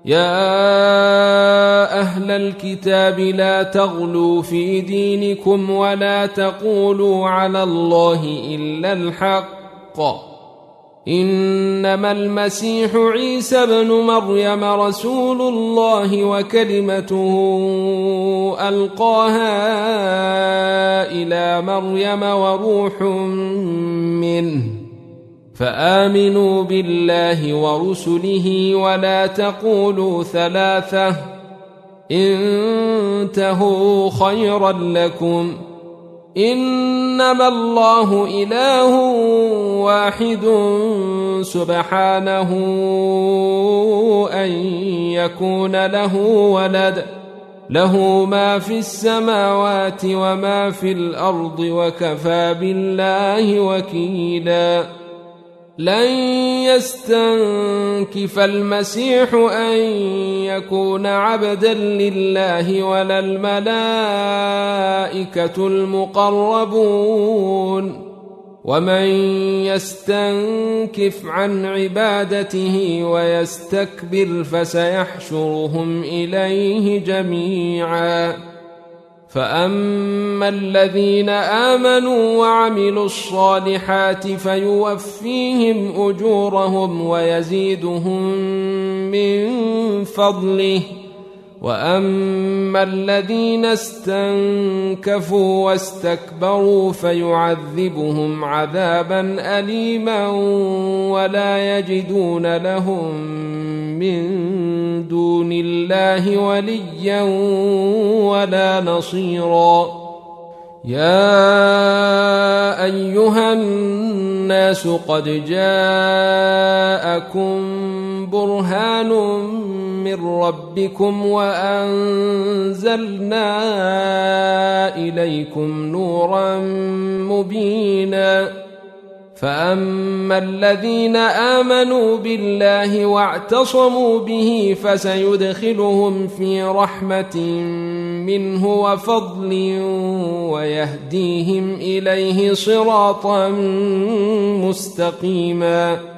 يا أهل الكتاب لا تغلوا في دينكم ولا تقولوا على الله إلا الحق إنما المسيح عيسى بن مريم رسول الله وكلمته ألقاها إلى مريم وروح منه فآمنوا بالله ورسله ولا تقولوا ثلاثة انتهوا خيرا لكم إنما الله إله واحد سبحانه أن يكون له ولد له ما في السماوات وما في الأرض وكفى بالله وكيلا لن يستنكف المسيح أن يكون عبدا لله ولا الملائكة المقربون ومن يستنكف عن عبادته ويستكبر فسيحشرهم إليه جميعا فأما الذين آمنوا وعملوا الصالحات فيوفيهم أجورهم ويزيدهم من فضله وأما الذين استنكفوا واستكبروا فيعذبهم عذابا أليما ولا يجدون لهم من دون الله وليا ولا نصيرا يا أيها الناس قد جاءكم برهان من ربكم وأنزلنا إليكم نورا مبينا فأما الذين آمنوا بالله واعتصموا به فسيدخلهم في رحمة منه وفضل ويهديهم إليه صراطا مستقيما